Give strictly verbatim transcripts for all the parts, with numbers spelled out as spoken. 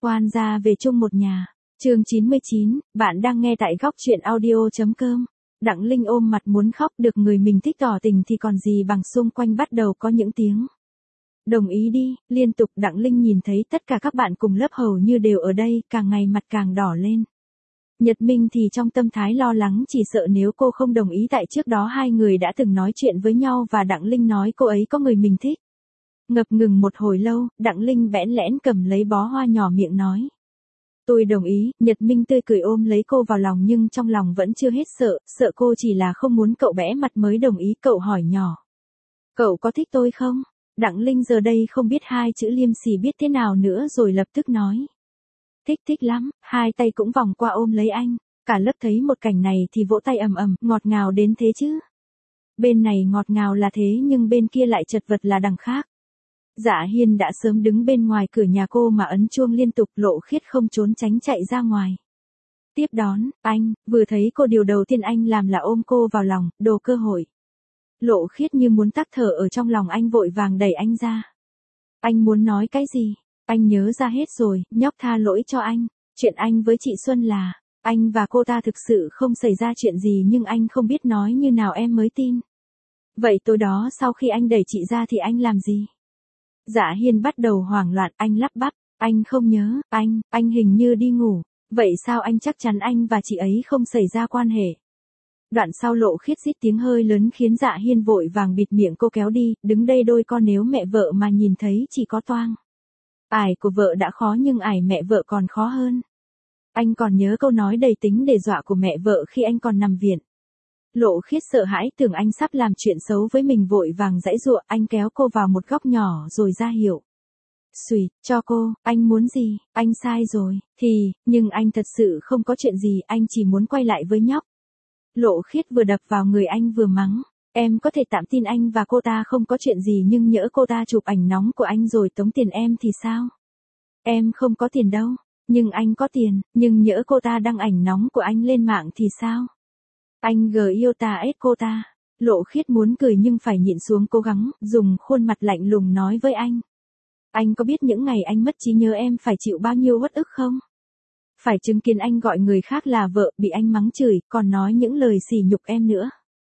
quan ra về chung một nhà. Chương chín mươi chín, bạn đang nghe tại góc truyện audio.com. Đặng Linh ôm mặt muốn khóc, được người mình thích tỏ tình thì còn gì bằng. Xung quanh bắt đầu có những tiếng đồng ý đi, liên tục. Đặng Linh nhìn thấy tất cả các bạn cùng lớp hầu như đều ở đây, càng ngày mặt càng đỏ lên. Nhật Minh thì trong tâm thái lo lắng, chỉ sợ nếu cô không đồng ý, tại trước đó hai người đã từng nói chuyện với nhau và Đặng Linh nói cô ấy có người mình thích. Ngập ngừng một hồi lâu, Đặng Linh bẽn lẽn cầm lấy bó hoa nhỏ miệng nói. Tôi đồng ý. Nhật Minh tươi cười ôm lấy cô vào lòng, nhưng trong lòng vẫn chưa hết sợ, sợ cô chỉ là không muốn cậu bẽ mặt mới đồng ý. Cậu hỏi nhỏ. Cậu có thích tôi không? Đặng Linh giờ đây không biết hai chữ liêm sỉ biết thế nào nữa rồi lập tức nói. Thích thích lắm, hai tay cũng vòng qua ôm lấy anh. Cả lớp thấy một cảnh này thì vỗ tay ầm ầm, ngọt ngào đến thế chứ. Bên này ngọt ngào là thế nhưng bên kia lại chật vật là đằng khác. Dạ Hiên đã sớm đứng bên ngoài cửa nhà cô mà ấn chuông liên tục. Lộ Khiết không trốn tránh chạy ra ngoài. Tiếp đón, anh, vừa thấy cô điều đầu tiên anh làm là ôm cô vào lòng, đồ cơ hội. Lộ Khiết như muốn tắc thở ở trong lòng anh, vội vàng đẩy anh ra. Anh muốn nói cái gì? Anh nhớ ra hết rồi, nhóc tha lỗi cho anh. Chuyện anh với chị Xuân là, anh và cô ta thực sự không xảy ra chuyện gì nhưng anh không biết nói như nào em mới tin. Vậy tối đó sau khi anh đẩy chị ra thì anh làm gì? Dạ Hiên bắt đầu hoảng loạn, anh lắp bắp, anh không nhớ, anh, anh hình như đi ngủ. Vậy sao anh chắc chắn anh và chị ấy không xảy ra quan hệ? Đoạn sau Lộ Khiết rít tiếng hơi lớn khiến Dạ Hiên vội vàng bịt miệng cô kéo đi, đứng đây đôi con nếu mẹ vợ mà nhìn thấy chỉ có toang. Ải của vợ đã khó nhưng ải mẹ vợ còn khó hơn. Anh còn nhớ câu nói đầy tính để dọa của mẹ vợ khi anh còn nằm viện. Lộ Khiết sợ hãi, tưởng anh sắp làm chuyện xấu với mình, vội vàng giãy giụa. Anh kéo cô vào một góc nhỏ rồi ra hiệu. Xùi, cho cô, anh muốn gì, anh sai rồi, thì, nhưng anh thật sự không có chuyện gì, anh chỉ muốn quay lại với nhóc. Lộ Khiết vừa đập vào người anh vừa mắng. Em có thể tạm tin anh và cô ta không có chuyện gì nhưng nhỡ cô ta chụp ảnh nóng của anh rồi tống tiền em thì sao? Em không có tiền đâu, nhưng anh có tiền, nhưng nhỡ cô ta đăng ảnh nóng của anh lên mạng thì sao? Anh gờ yêu ta ết cô ta. Lộ Khiết muốn cười nhưng phải nhịn xuống, cố gắng, dùng khuôn mặt lạnh lùng nói với anh. Anh có biết những ngày anh mất trí nhớ em phải chịu bao nhiêu uất ức không? Phải chứng kiến anh gọi người khác là vợ, bị anh mắng chửi, còn nói những lời sỉ nhục em nữa.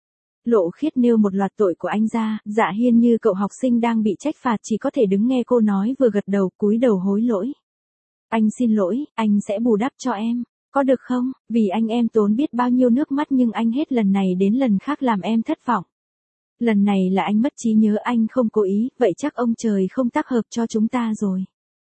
Lộ Khiết nêu một loạt tội của anh ra. Dạ Hiên như cậu học sinh đang bị trách phạt, chỉ có thể đứng nghe cô nói vừa gật đầu cúi đầu hối lỗi. Anh xin lỗi, anh sẽ bù đắp cho em. Có được không? Vì anh em tốn biết bao nhiêu nước mắt nhưng anh hết lần này đến lần khác làm em thất vọng. Lần này là anh mất trí nhớ, anh không cố ý, vậy chắc ông trời không tác hợp cho chúng ta rồi.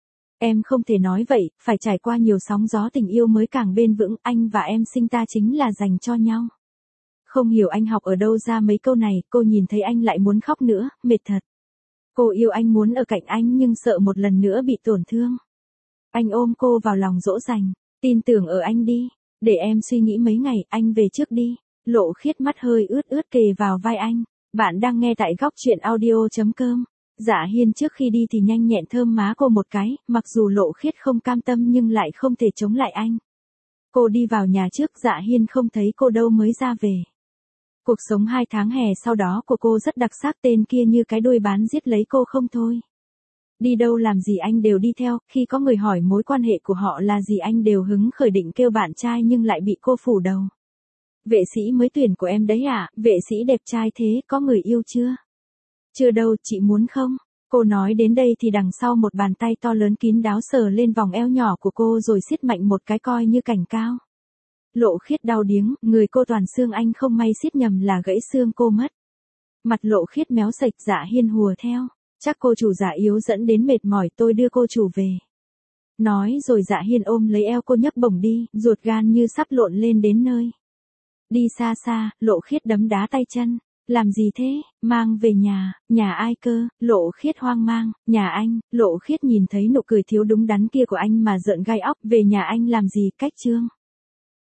Em không thể nói vậy, phải trải qua nhiều sóng gió tình yêu mới càng bền vững. Anh và em sinh ta chính là dành cho nhau. Không hiểu anh học ở đâu ra mấy câu này. Cô nhìn thấy anh lại muốn khóc nữa, mệt thật. Cô yêu anh, muốn ở cạnh anh nhưng sợ một lần nữa bị tổn thương. Anh ôm cô vào lòng dỗ dành. Tin tưởng ở anh đi. Để em suy nghĩ mấy ngày, anh về trước đi. Lộ Khiết mắt hơi ướt ướt kề vào vai anh. Bạn đang nghe tại góc truyện audio.com. Dạ Hiên trước khi đi thì nhanh nhẹn thơm má cô một cái, mặc dù Lộ Khiết không cam tâm nhưng lại không thể chống lại anh. Cô đi vào nhà trước, Dạ Hiên không thấy cô đâu mới ra về. Cuộc sống hai tháng hè sau đó của cô rất đặc sắc, tên kia như cái đuôi bán giết lấy cô không thôi. Đi đâu làm gì anh đều đi theo, khi có người hỏi mối quan hệ của họ là gì anh đều hứng khởi định kêu bạn trai nhưng lại bị cô phủ đầu. Vệ sĩ mới tuyển của em đấy à, vệ sĩ đẹp trai thế, có người yêu chưa? Chưa đâu, chị muốn không? Cô nói đến đây thì đằng sau một bàn tay to lớn kín đáo sờ lên vòng eo nhỏ của cô rồi siết mạnh một cái coi như cảnh cao. Lộ Khiết đau điếng, người cô toàn xương, anh không may siết nhầm là gãy xương cô mất. Mặt Lộ Khiết méo sạch. Dạ Hiên hùa theo. Chắc cô chủ già yếu dẫn đến mệt mỏi, tôi đưa cô chủ về. Nói rồi Dạ Hiên ôm lấy eo cô nhấc bổng đi, ruột gan như sắp lộn lên đến nơi. Đi xa xa, Lộ Khiết đấm đá tay chân. Làm gì thế? Mang về nhà. Nhà ai cơ? Lộ Khiết hoang mang. Nhà anh. Lộ Khiết nhìn thấy nụ cười thiếu đúng đắn kia của anh mà rợn gai óc. Về nhà anh làm gì? Cách chương.